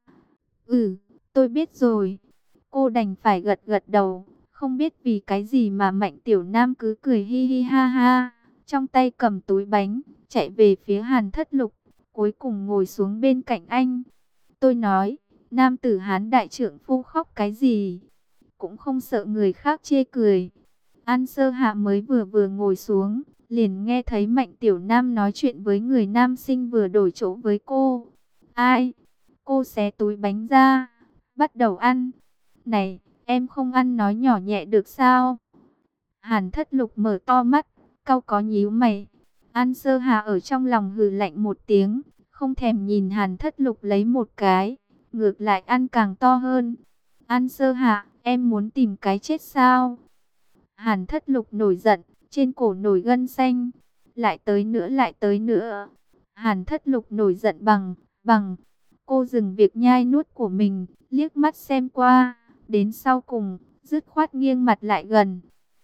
Ừ, tôi biết rồi. Cô đành phải gật gật đầu. Không biết vì cái gì mà Mạnh Tiểu Nam cứ cười hi hi ha ha, trong tay cầm túi bánh, chạy về phía Hàn Thất Lục, cuối cùng ngồi xuống bên cạnh anh. Tôi nói, nam tử Hán đại trượng phu khóc cái gì? Cũng không sợ người khác chê cười. An Sơ Hạ mới vừa ngồi xuống, liền nghe thấy Mạnh Tiểu Nam nói chuyện với người nam sinh vừa đổi chỗ với cô. Ai? Cô xé túi bánh ra, bắt đầu ăn. Này, em không ăn nói nhỏ nhẹ được sao? Hàn Thất Lục mở to mắt, cau có nhíu mày. An Sơ Hạ ở trong lòng hừ lạnh một tiếng, không thèm nhìn Hàn Thất Lục lấy một cái, ngược lại ăn càng to hơn. An Sơ Hạ, em muốn tìm cái chết sao? Hàn Thất Lục nổi giận, trên cổ nổi gân xanh. Lại tới nữa, lại tới nữa. Hàn Thất Lục nổi giận bằng. Cô dừng việc nhai nuốt của mình, liếc mắt xem qua. Đến sau cùng, dứt khoát nghiêng mặt lại gần.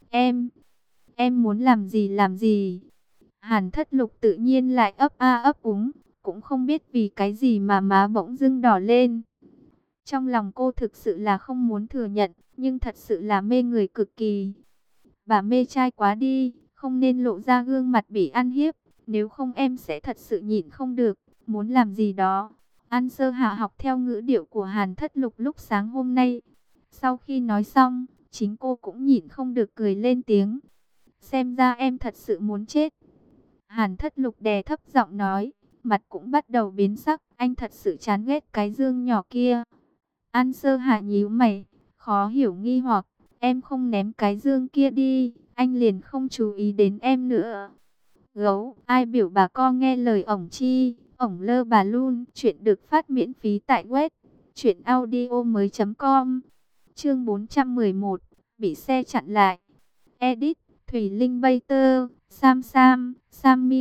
Em muốn làm gì làm gì? Hàn Thất Lục tự nhiên lại ấp a ấp úng, cũng không biết vì cái gì mà má bỗng dưng đỏ lên. Trong lòng cô thực sự là không muốn thừa nhận, nhưng thật sự là mê người cực kỳ. Bà mê trai quá đi, không nên lộ ra gương mặt bị ăn hiếp, nếu không em sẽ thật sự nhịn không được, muốn làm gì đó. An Sơ Hạ học theo ngữ điệu của Hàn Thất Lục lúc sáng hôm nay. Sau khi nói xong, chính cô cũng nhịn không được cười lên tiếng. Xem ra em thật sự muốn chết. Hàn Thất Lục đè thấp giọng nói, mặt cũng bắt đầu biến sắc, anh thật sự chán ghét cái dương nhỏ kia. An Sơ Hạ nhíu mày, khó hiểu nghi hoặc, em không ném cái dương kia đi, anh liền không chú ý đến em nữa. Gấu, ai biểu bà con nghe lời ổng chi, ổng lơ bà luôn. Chuyện được phát miễn phí tại web truyệnaudiomoi.com. Chương 411, bị xe chặn lại. Edit, Thủy Linh Bay Tơ, Sammy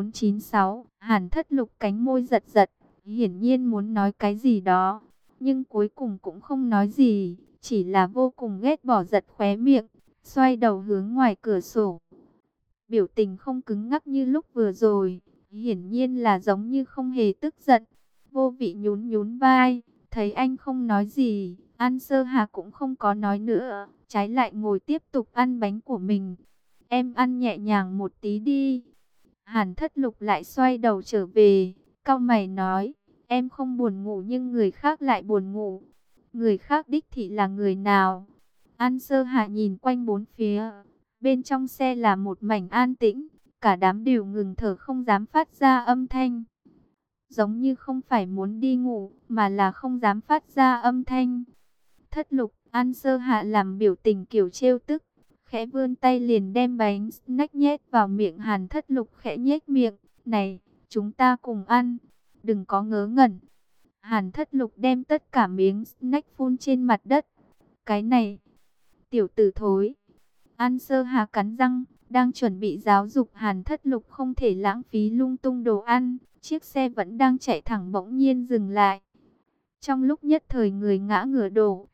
0496. Hàn Thất Lục cánh môi giật giật, hiển nhiên muốn nói cái gì đó, nhưng cuối cùng cũng không nói gì, chỉ là vô cùng ghét bỏ giật khóe miệng, xoay đầu hướng ngoài cửa sổ. Biểu tình không cứng ngắc như lúc vừa rồi, hiển nhiên là giống như không hề tức giận. Vô Vị nhún nhún vai, thấy anh không nói gì, An Sơ Hà cũng không có nói nữa, trái lại ngồi tiếp tục ăn bánh của mình. Em ăn nhẹ nhàng một tí đi. Hàn Thất Lục lại xoay đầu trở về, cau mày nói, em không buồn ngủ nhưng người khác lại buồn ngủ. Người khác đích thị là người nào? An Sơ Hà nhìn quanh bốn phía. Bên trong xe là một mảnh an tĩnh, cả đám đều ngừng thở không dám phát ra âm thanh. Giống như không phải muốn đi ngủ, mà là không dám phát ra âm thanh. Thất Lục, An Sơ Hạ làm biểu tình kiểu trêu tức, khẽ vươn tay liền đem bánh snack nhét vào miệng Hàn Thất Lục khẽ nhếch miệng. Này, chúng ta cùng ăn, đừng có ngớ ngẩn. Hàn Thất Lục đem tất cả miếng snack phun trên mặt đất. Cái này, tiểu tử thối. An Sơ Hà cắn răng, đang chuẩn bị giáo dục Hàn Thất Lục không thể lãng phí lung tung đồ ăn. Chiếc xe vẫn đang chạy thẳng bỗng nhiên dừng lại. Trong lúc nhất thời người ngã ngửa đổ,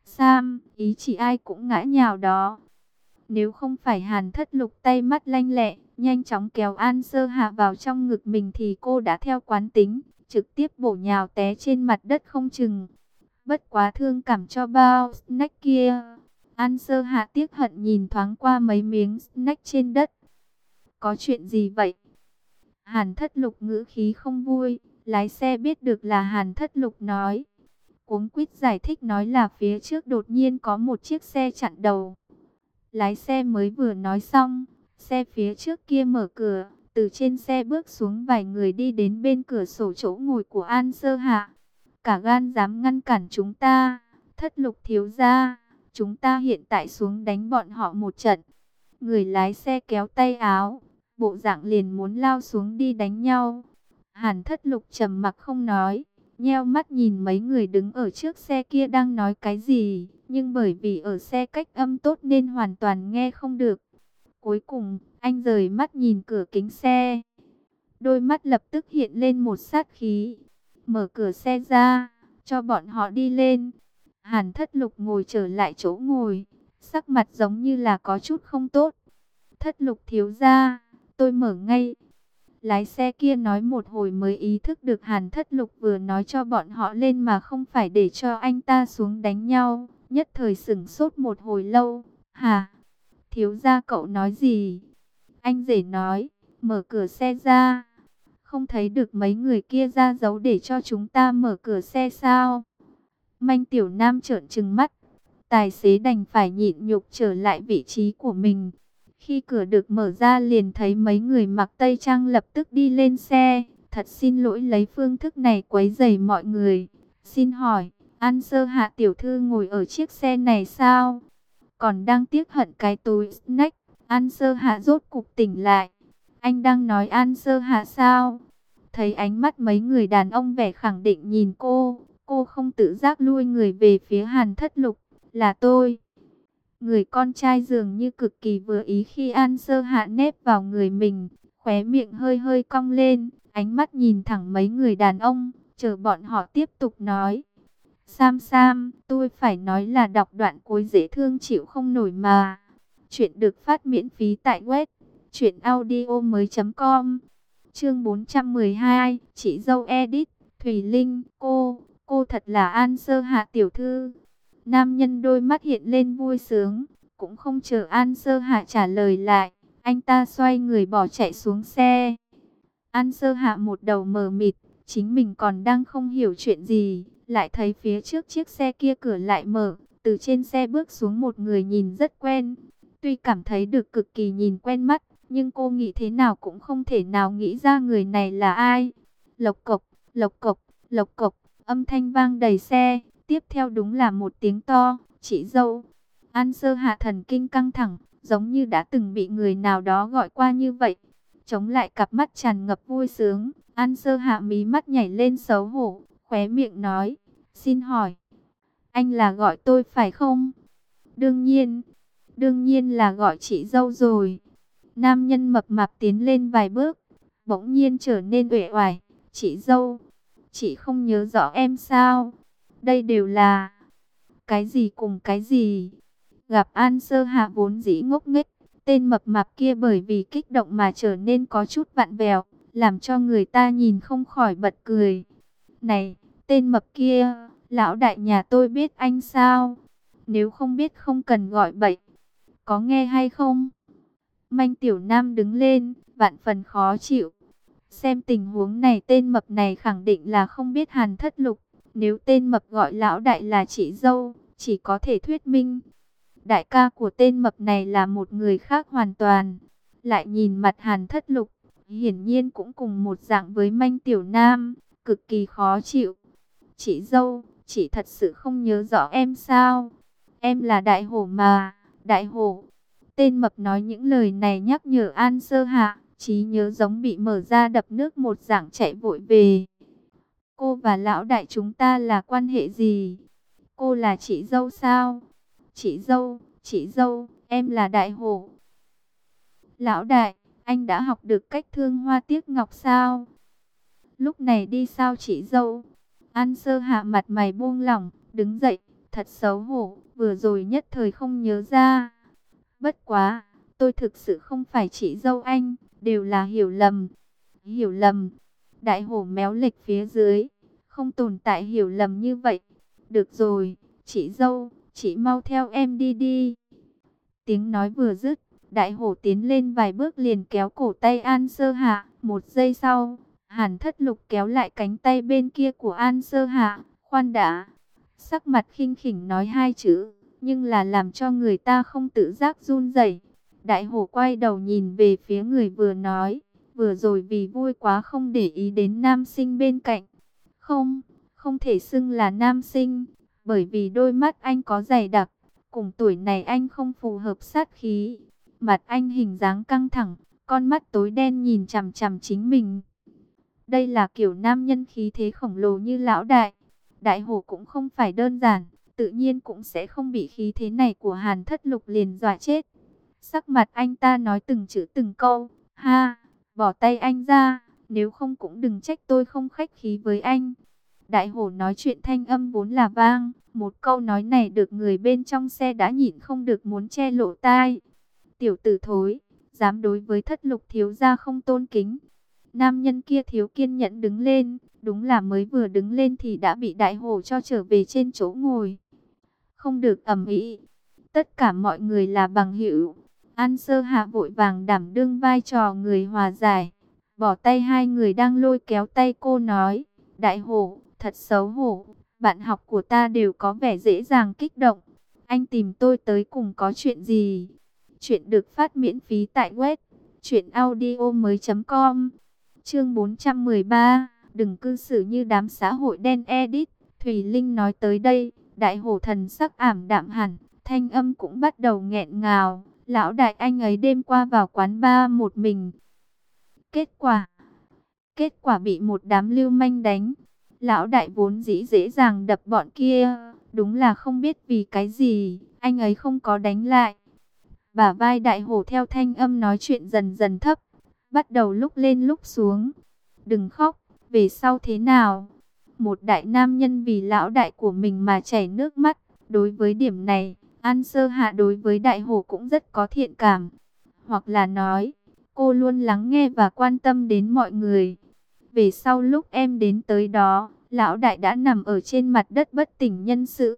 ý chỉ ai cũng ngã nhào đó. Nếu không phải Hàn Thất Lục tay mắt lanh lẹ, nhanh chóng kéo An Sơ Hà vào trong ngực mình thì cô đã theo quán tính, trực tiếp bổ nhào té trên mặt đất không chừng. Bất quá thương cảm cho bao snack kia. An Sơ Hạ tiếc hận nhìn thoáng qua mấy miếng snack trên đất. Có chuyện gì vậy? Hàn Thất Lục ngữ khí không vui, lái xe biết được là Hàn Thất Lục nói. Cuống quýt giải thích nói là phía trước đột nhiên có một chiếc xe chặn đầu. Lái xe mới vừa nói xong, xe phía trước kia mở cửa, từ trên xe bước xuống vài người đi đến bên cửa sổ chỗ ngồi của An Sơ Hạ. Cả gan dám ngăn cản chúng ta, Thất Lục thiếu gia, chúng ta hiện tại xuống đánh bọn họ một trận. Người lái xe kéo tay áo, bộ dạng liền muốn lao xuống đi đánh nhau. Hàn Thất Lục trầm mặc không nói, nheo mắt nhìn mấy người đứng ở trước xe kia đang nói cái gì, nhưng bởi vì ở xe cách âm tốt nên hoàn toàn nghe không được. Cuối cùng, anh rời mắt nhìn cửa kính xe. Đôi mắt lập tức hiện lên một sát khí. Mở cửa xe ra, cho bọn họ đi lên. Hàn Thất Lục ngồi trở lại chỗ ngồi, sắc mặt giống như là có chút không tốt. Thất Lục thiếu gia, tôi mở ngay. Lái xe kia nói một hồi mới ý thức được Hàn Thất Lục vừa nói cho bọn họ lên mà không phải để cho anh ta xuống đánh nhau. Nhất thời sửng sốt một hồi lâu. Hả? Thiếu gia cậu nói gì? Anh rể nói, mở cửa xe ra. không thấy được mấy người kia ra dấu để cho chúng ta mở cửa xe sao? Manh Tiểu Nam trợn trừng mắt. Tài xế đành phải nhịn nhục trở lại vị trí của mình. Khi cửa được mở ra liền thấy mấy người mặc tây trang lập tức đi lên xe. Thật xin lỗi lấy phương thức này quấy rầy mọi người. Xin hỏi, An Sơ Hạ tiểu thư ngồi ở chiếc xe này sao? Còn đang tiếc hận cái túi snack. An Sơ Hạ rốt cục tỉnh lại. Anh đang nói An Sơ Hạ sao? Thấy ánh mắt mấy người đàn ông vẻ khẳng định nhìn cô không tự giác lui người về phía Hàn Thất Lục. Là tôi. Người con trai dường như cực kỳ vừa ý khi An Sơ Hạ nép vào người mình, khóe miệng hơi hơi cong lên, ánh mắt nhìn thẳng mấy người đàn ông, chờ bọn họ tiếp tục nói. Sam, tôi phải nói là đọc đoạn cuối dễ thương chịu không nổi mà. Chuyện được phát miễn phí tại web truyệnaudiomoi.com. Chương 412, chị dâu edit, Thùy Linh, cô thật là An Sơ Hạ tiểu thư. Nam nhân đôi mắt hiện lên vui sướng, cũng không chờ An Sơ Hạ trả lời lại, anh ta xoay người bỏ chạy xuống xe. An Sơ Hạ một đầu mờ mịt, chính mình còn đang không hiểu chuyện gì, lại thấy phía trước chiếc xe kia cửa lại mở, từ trên xe bước xuống một người nhìn rất quen. Tuy cảm thấy được cực kỳ nhìn quen mắt, nhưng cô nghĩ thế nào cũng không thể nào nghĩ ra người này là ai. Lộc cộc, lộc cộc, lộc cộc, âm thanh vang đầy xe. Tiếp theo đúng là một tiếng to, chị dâu. An Sơ Hạ thần kinh căng thẳng, giống như đã từng bị người nào đó gọi qua như vậy. Chống lại cặp mắt tràn ngập vui sướng, An Sơ Hạ mí mắt nhảy lên xấu hổ, khóe miệng nói, xin hỏi, anh là gọi tôi phải không? Đương nhiên là gọi chị dâu rồi. Nam nhân mập mạp tiến lên vài bước, bỗng nhiên trở nên uể oải, chị dâu, chị không nhớ rõ em sao? Đây đều là cái gì cùng cái gì? Gặp An Sơ Hạ vốn dĩ ngốc nghếch, tên mập mạp kia bởi vì kích động mà trở nên có chút vặn vẹo, làm cho người ta nhìn không khỏi bật cười. Này, tên mập kia, lão đại nhà tôi biết anh sao? Nếu không biết không cần gọi bậy, có nghe hay không? Manh Tiểu Nam đứng lên, vạn phần khó chịu. Xem tình huống này tên mập này khẳng định là không biết Hàn Thất Lục. Nếu tên mập gọi lão đại là chị dâu, chỉ có thể thuyết minh đại ca của tên mập này là một người khác hoàn toàn. Lại nhìn mặt Hàn Thất Lục, hiển nhiên cũng cùng một dạng với Manh Tiểu Nam, cực kỳ khó chịu. Chị dâu, chị thật sự không nhớ rõ em sao? Em là Đại Hổ mà, Đại Hổ. Tên mập nói những lời này nhắc nhở An Sơ Hạ, trí nhớ giống bị mở ra đập nước một dạng chạy vội về. Cô và lão đại chúng ta là quan hệ gì? Cô là chị dâu sao? Chị dâu, em là Đại Hổ. Lão đại, anh đã học được cách thương hoa tiếc ngọc sao? Lúc này đi sao chị dâu? An Sơ Hạ mặt mày buông lỏng, đứng dậy, thật xấu hổ, vừa rồi nhất thời không nhớ ra. Bất quá, tôi thực sự không phải chị dâu anh, đều là hiểu lầm. Hiểu lầm? Đại Hổ méo lệch phía dưới, không tồn tại hiểu lầm như vậy. Được rồi, chị dâu, chị mau theo em đi đi. Tiếng nói vừa dứt, Đại Hổ tiến lên vài bước liền kéo cổ tay An Sơ Hạ. Một giây sau, Hàn Thất Lục kéo lại cánh tay bên kia của An Sơ Hạ. Khoan đã, sắc mặt khinh khỉnh nói hai chữ, nhưng là làm cho người ta không tự giác run rẩy. Đại Hổ quay đầu nhìn về phía người vừa nói, vừa rồi vì vui quá không để ý đến nam sinh bên cạnh. Không thể xưng là nam sinh, bởi vì đôi mắt anh có dày đặc, cùng tuổi này anh không phù hợp sát khí. Mặt anh hình dáng căng thẳng, con mắt tối đen nhìn chằm chằm chính mình. Đây là kiểu nam nhân khí thế khổng lồ như lão đại. Đại Hổ cũng không phải đơn giản, tự nhiên cũng sẽ không bị khí thế này của Hàn Thất Lục liền dọa chết. Sắc mặt anh ta nói từng chữ từng câu, ha, bỏ tay anh ra, nếu không cũng đừng trách tôi không khách khí với anh. Đại Hổ nói chuyện thanh âm vốn là vang, một câu nói này được người bên trong xe đã nhịn không được muốn che lỗ tai. Tiểu tử thối, dám đối với Thất Lục thiếu gia không tôn kính. Nam nhân kia thiếu kiên nhẫn đứng lên, đúng là mới vừa đứng lên thì đã bị Đại Hổ cho trở về trên chỗ ngồi. Không được ầm ĩ, tất cả mọi người là bằng hữu. An Sơ Hạ vội vàng đảm đương vai trò người hòa giải. bỏ tay hai người đang lôi kéo tay cô nói, đại hổ, thật xấu hổ, bạn học của ta đều có vẻ dễ dàng kích động. Anh tìm tôi tới cùng có chuyện gì? Chuyện được phát miễn phí tại web truyệnaudiomoi.com. Chương 413, đừng cư xử như đám xã hội đen edit. Thùy Linh nói tới đây, đại hổ thần sắc ảm đạm hẳn, thanh âm cũng bắt đầu nghẹn ngào. Lão đại anh ấy đêm qua vào quán bar một mình. Kết quả bị một đám lưu manh đánh. Lão đại vốn dĩ dễ dàng đập bọn kia, đúng là không biết vì cái gì, anh ấy không có đánh lại. Bả vai đại hổ theo thanh âm nói chuyện dần dần thấp, bắt đầu lúc lên lúc xuống. Đừng khóc, về sau thế nào? Một đại nam nhân vì lão đại của mình mà chảy nước mắt. Đối với điểm này, An Sơ Hạ đối với đại hổ cũng rất có thiện cảm. Hoặc là nói, cô luôn lắng nghe và quan tâm đến mọi người. Về sau lúc em đến tới đó, lão đại đã nằm ở trên mặt đất bất tỉnh nhân sự.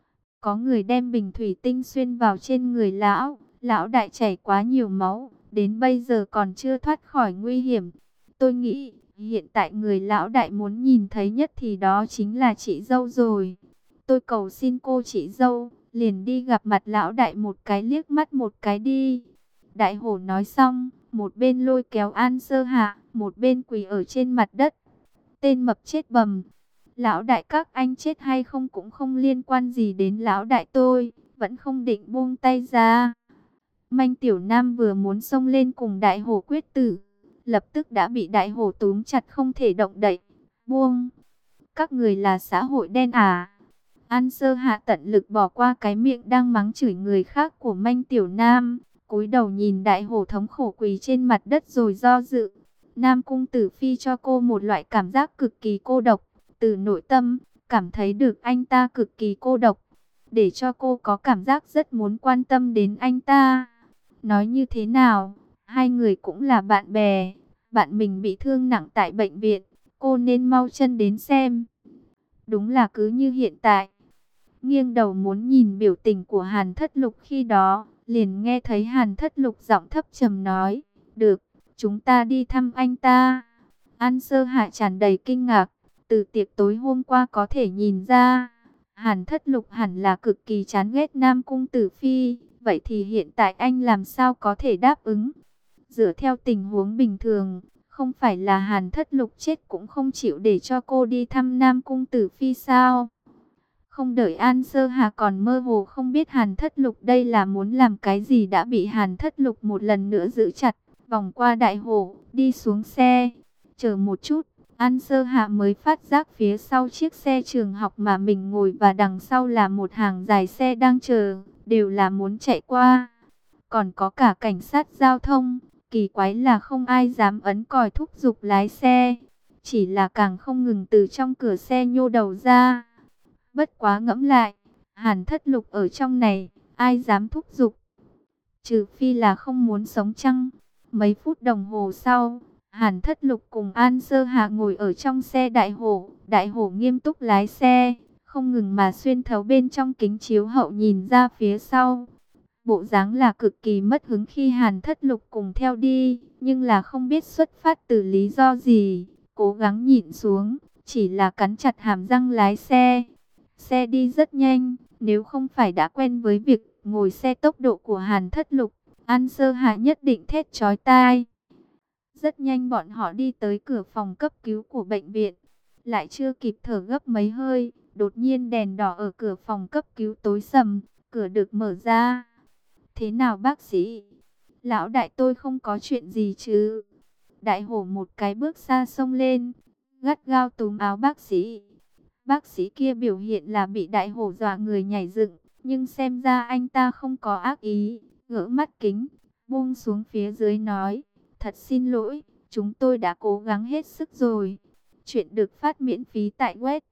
Có người đem bình thủy tinh xuyên vào trên người lão. Lão đại chảy quá nhiều máu, đến bây giờ còn chưa thoát khỏi nguy hiểm. Tôi nghĩ, hiện tại người lão đại muốn nhìn thấy nhất thì đó chính là chị dâu rồi. Tôi cầu xin cô chị dâu, liền đi gặp mặt lão đại một cái, liếc mắt một cái đi. Đại hổ nói xong, một bên lôi kéo An Sơ Hạ, một bên quỳ ở trên mặt đất. Tên mập chết bầm. Lão đại các anh chết hay không cũng không liên quan gì đến lão đại tôi, vẫn không định buông tay ra. Manh Tiểu Nam vừa muốn xông lên cùng đại hổ quyết tử, lập tức đã bị đại hổ túm chặt không thể động đậy. Buông! Các người là xã hội đen à? An Sơ Hạ tận lực bỏ qua cái miệng đang mắng chửi người khác của Manh Tiểu Nam, cúi đầu nhìn đại hổ thống khổ quỳ trên mặt đất rồi do dự. Nam Cung Tử Phi cho cô một loại cảm giác cực kỳ cô độc, từ nội tâm, cảm thấy được anh ta cực kỳ cô độc, để cho cô có cảm giác rất muốn quan tâm đến anh ta. Nói như thế nào, hai người cũng là bạn bè, bạn mình bị thương nặng tại bệnh viện, cô nên mau chân đến xem. Đúng là cứ như hiện tại. Nghiêng đầu muốn nhìn biểu tình của Hàn Thất Lục khi đó, liền nghe thấy Hàn Thất Lục giọng thấp trầm nói, được, chúng ta đi thăm anh ta. An Sơ Hạ tràn đầy kinh ngạc, từ tiệc tối hôm qua có thể nhìn ra, Hàn Thất Lục hẳn là cực kỳ chán ghét Nam Cung Tử Phi, vậy thì hiện tại anh làm sao có thể đáp ứng? Dựa theo tình huống bình thường, không phải là Hàn Thất Lục chết cũng không chịu để cho cô đi thăm Nam Cung Tử Phi sao? Không đợi An Sơ Hà còn mơ hồ không biết Hàn Thất Lục đây là muốn làm cái gì đã bị Hàn Thất Lục một lần nữa giữ chặt, vòng qua đại hổ, đi xuống xe. Chờ một chút, An Sơ Hạ mới phát giác phía sau chiếc xe trường học mà mình ngồi và đằng sau là một hàng dài xe đang chờ, đều là muốn chạy qua. Còn có cả cảnh sát giao thông, kỳ quái là không ai dám ấn còi thúc giục lái xe, chỉ là càng không ngừng từ trong cửa xe nhô đầu ra. Bất quá ngẫm lại, Hàn Thất Lục ở trong này, ai dám thúc giục? Trừ phi là không muốn sống chăng? Mấy phút đồng hồ sau, Hàn Thất Lục cùng An Sơ Hạ ngồi ở trong xe đại hổ nghiêm túc lái xe, không ngừng mà xuyên thấu bên trong kính chiếu hậu nhìn ra phía sau. Bộ dáng là cực kỳ mất hứng khi Hàn Thất Lục cùng theo đi, nhưng là không biết xuất phát từ lý do gì, cố gắng nhịn xuống, chỉ là cắn chặt hàm răng lái xe. Xe đi rất nhanh, nếu không phải đã quen với việc ngồi xe tốc độ của Hàn Thất Lục, An Sơ Hạ nhất định thét chói tai. Rất nhanh bọn họ đi tới cửa phòng cấp cứu của bệnh viện, lại chưa kịp thở gấp mấy hơi, đột nhiên đèn đỏ ở cửa phòng cấp cứu tối sầm, cửa được mở ra. Thế nào bác sĩ? Lão đại tôi không có chuyện gì chứ? Đại hổ một cái bước xa xông lên, gắt gao túm áo bác sĩ. Bác sĩ kia biểu hiện là bị đại hổ dọa người nhảy dựng, nhưng xem ra anh ta không có ác ý, gỡ mắt kính, buông xuống phía dưới nói, thật xin lỗi, chúng tôi đã cố gắng hết sức rồi. Chuyện được phát miễn phí tại web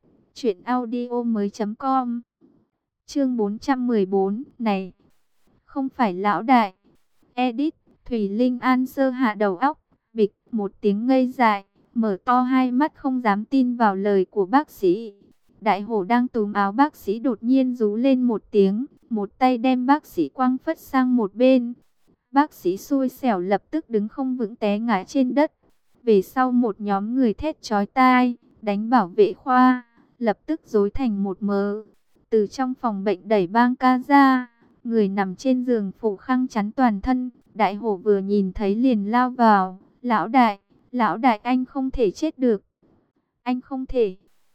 truyệnaudiomoi.com. Chương 414, này, không phải lão đại. Edit, Thủy Linh An Sơ Hạ đầu óc, bịch một tiếng ngây dại, mở to hai mắt không dám tin vào lời của bác sĩ. Đại hổ đang túm áo bác sĩ đột nhiên rú lên một tiếng, một tay đem bác sĩ quăng phất sang một bên. Bác sĩ xui xẻo lập tức đứng không vững té ngã trên đất. Về sau một nhóm người thét chói tai, đánh bảo vệ khoa, lập tức rối thành một mớ. Từ trong phòng bệnh đẩy bang ca ra, người nằm trên giường phủ khăn chắn toàn thân. Đại hổ vừa nhìn thấy liền lao vào. Lão đại anh không thể chết được. Anh không thể.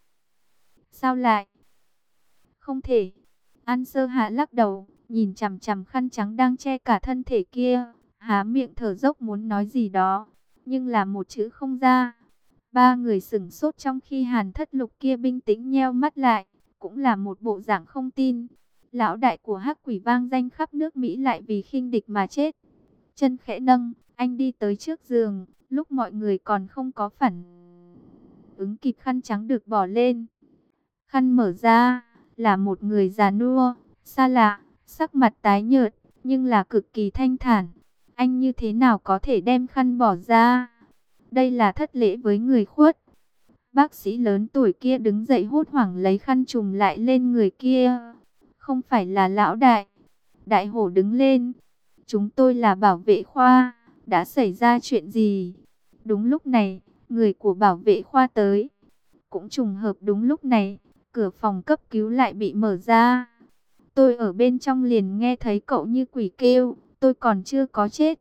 Sao lại? Không thể. An Sơ Hạ lắc đầu, nhìn chằm chằm khăn trắng đang che cả thân thể kia, há miệng thở dốc muốn nói gì đó, nhưng là một chữ không ra. Ba người sửng sốt trong khi Hàn Thất Lục kia bình tĩnh nheo mắt lại, cũng là một bộ dạng không tin. Lão đại của Hắc Quỷ vang danh khắp nước Mỹ lại vì khinh địch mà chết. Chân khẽ nâng, anh đi tới trước giường, lúc mọi người còn không có phản ứng kịp khăn trắng được bỏ lên. Khăn mở ra, là một người già nua, xa lạ, sắc mặt tái nhợt, nhưng là cực kỳ thanh thản. Anh như thế nào có thể đem khăn bỏ ra? Đây là thất lễ với người khuất. Bác sĩ lớn tuổi kia đứng dậy hốt hoảng lấy khăn trùm lại lên người kia. Không phải là lão đại. Đại hổ đứng lên. Chúng tôi là bảo vệ khoa. Đã xảy ra chuyện gì? Đúng lúc này, người của bảo vệ khoa tới. Cũng trùng hợp đúng lúc này, cửa phòng cấp cứu lại bị mở ra. Tôi ở bên trong liền nghe thấy cậu như quỷ kêu. Tôi còn chưa có chết.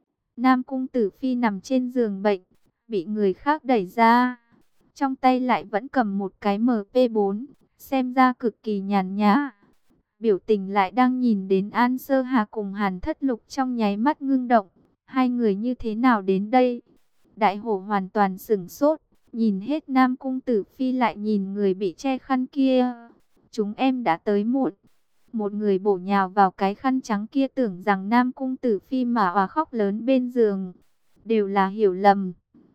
Nam Cung Tử Phi nằm trên giường bệnh, bị người khác đẩy ra. Trong tay lại vẫn cầm một cái MP4, xem ra cực kỳ nhàn nhã. Biểu tình lại đang nhìn đến An Sơ Hà cùng Hàn Thất Lục trong nháy mắt ngưng động. Hai người như thế nào đến đây? Đại hổ hoàn toàn sửng sốt, nhìn hết Nam Cung Tử Phi lại nhìn người bị che khăn kia. Chúng em đã tới muộn. Một người bổ nhào vào cái khăn trắng kia tưởng rằng Nam Cung Tử Phi mà òa khóc lớn bên giường. Đều là hiểu lầm.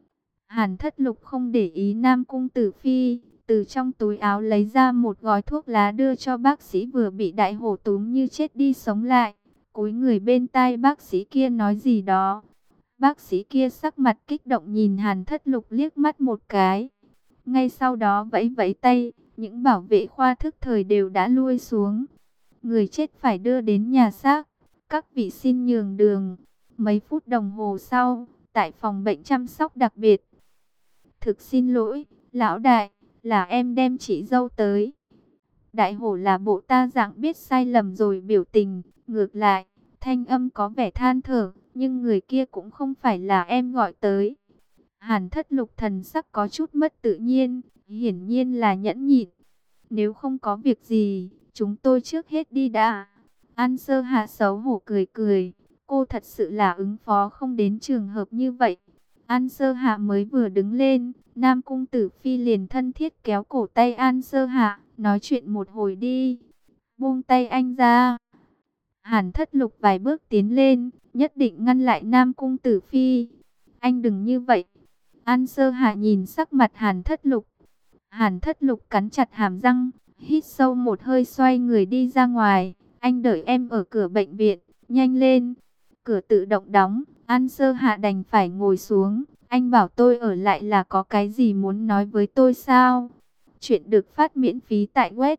Hàn Thất Lục không để ý Nam Cung Tử Phi, từ trong túi áo lấy ra một gói thuốc lá đưa cho bác sĩ vừa bị đại hổ túm như chết đi sống lại. Cúi người bên tai bác sĩ kia nói gì đó. Bác sĩ kia sắc mặt kích động nhìn Hàn Thất Lục liếc mắt một cái. Ngay sau đó vẫy vẫy tay, những bảo vệ khoa thức thời đều đã lui xuống. Người chết phải đưa đến nhà xác, các vị xin nhường đường. Mấy phút đồng hồ sau, tại phòng bệnh chăm sóc đặc biệt. Thực xin lỗi, lão đại, là em đem chị dâu tới. Đại hổ là bộ ta dạng biết sai lầm rồi biểu tình, ngược lại, thanh âm có vẻ than thở, nhưng người kia cũng không phải là em gọi tới. Hàn Thất Lục thần sắc có chút mất tự nhiên, hiển nhiên là nhẫn nhịn. Nếu không có việc gì, chúng tôi trước hết đi đã. An Sơ Hạ xấu hổ cười cười, cô thật sự là ứng phó không đến trường hợp như vậy. An Sơ Hạ mới vừa đứng lên, Nam Cung Tử Phi liền thân thiết kéo cổ tay An Sơ Hạ, nói chuyện một hồi đi. Buông tay anh ra. Hàn Thất Lục vài bước tiến lên, nhất định ngăn lại Nam Cung Tử Phi. Anh đừng như vậy. An Sơ Hạ nhìn sắc mặt Hàn Thất Lục. Hàn Thất Lục cắn chặt hàm răng, hít sâu một hơi xoay người đi ra ngoài. Anh đợi em ở cửa bệnh viện, nhanh lên. Cửa tự động đóng, An Sơ Hạ đành phải ngồi xuống. Anh bảo tôi ở lại là có cái gì muốn nói với tôi sao? Chuyện được phát miễn phí tại web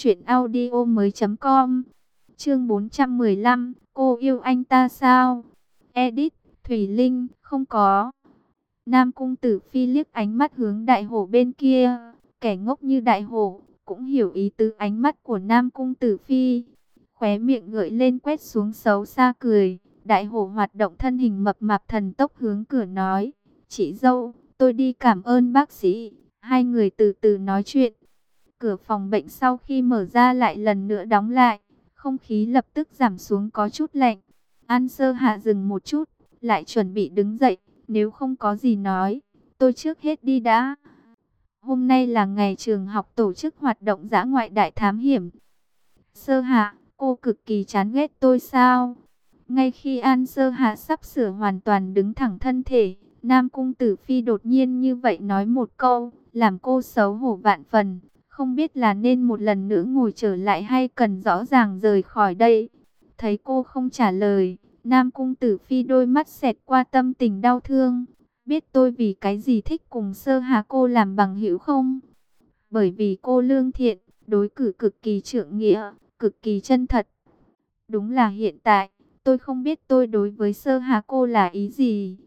truyệnaudiomoi.com. Chương 415, cô yêu anh ta sao? Edit, Thủy Linh, không có. Nam Cung Tử Phi liếc ánh mắt hướng đại hổ bên kia. Kẻ ngốc như đại hổ, cũng hiểu ý tứ ánh mắt của Nam Cung Tử Phi. Khóe miệng gợi lên quét xuống xấu xa cười. Đại hổ hoạt động thân hình mập mạp thần tốc hướng cửa nói. Chị dâu, tôi đi cảm ơn bác sĩ. Hai người từ từ nói chuyện. Cửa phòng bệnh sau khi mở ra lại lần nữa đóng lại. Không khí lập tức giảm xuống có chút lạnh. An Sơ Hạ dừng một chút, lại chuẩn bị đứng dậy. Nếu không có gì nói, tôi trước hết đi đã. Hôm nay là ngày trường học tổ chức hoạt động dã ngoại đại thám hiểm. Sơ Hạ, cô cực kỳ chán ghét tôi sao? Ngay khi An Sơ Hạ sắp sửa hoàn toàn đứng thẳng thân thể, Nam Cung Tử Phi đột nhiên như vậy nói một câu, làm cô xấu hổ vạn phần. Không biết là nên một lần nữa ngồi trở lại hay cần rõ ràng rời khỏi đây. Thấy cô không trả lời, Nam Cung Tử Phi đôi mắt xẹt qua tâm tình đau thương. Biết tôi vì cái gì thích cùng Sơ Hà cô làm bằng hữu không? Bởi vì cô lương thiện, đối cử cực kỳ trượng nghĩa, cực kỳ chân thật. Đúng là hiện tại, tôi không biết tôi đối với Sơ Hà cô là ý gì,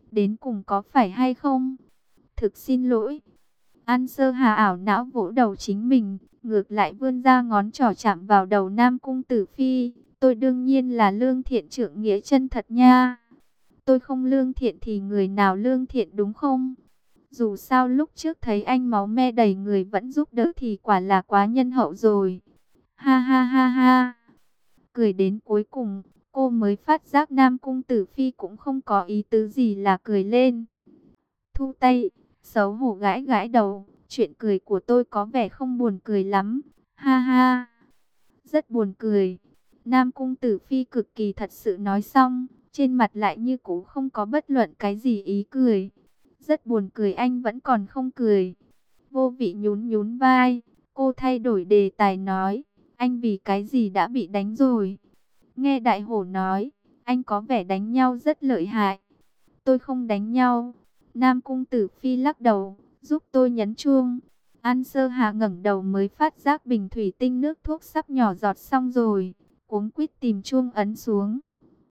đến cùng có phải hay không? Thực xin lỗi. An Sơ Hà ảo não vỗ đầu chính mình, ngược lại vươn ra ngón trỏ chạm vào đầu Nam Cung Tử Phi. Tôi đương nhiên là lương thiện trượng nghĩa chân thật nha. Tôi không lương thiện thì người nào lương thiện đúng không? Dù sao lúc trước thấy anh máu me đầy người vẫn giúp đỡ thì quả là quá nhân hậu rồi. Ha ha ha ha. Cười đến cuối cùng, cô mới phát giác Nam Cung Tử Phi cũng không có ý tứ gì là cười lên. Thu tay, xấu hổ gãi gãi đầu, chuyện cười của tôi có vẻ không buồn cười lắm. Ha ha, rất buồn cười. Nam Cung Tử Phi cực kỳ thật sự nói xong, trên mặt lại như cũ không có bất luận cái gì ý cười. Rất buồn cười, anh vẫn còn không cười. Vô vị nhún nhún vai, cô thay đổi đề tài nói, anh vì cái gì đã bị đánh rồi? Nghe Đại Hổ nói, anh có vẻ đánh nhau rất lợi hại. Tôi không đánh nhau. Nam Cung Tử Phi lắc đầu, giúp tôi nhấn chuông. An Sơ Hà ngẩng đầu mới phát giác bình thủy tinh nước thuốc sắp nhỏ giọt xong rồi, cuống quýt tìm chuông ấn xuống.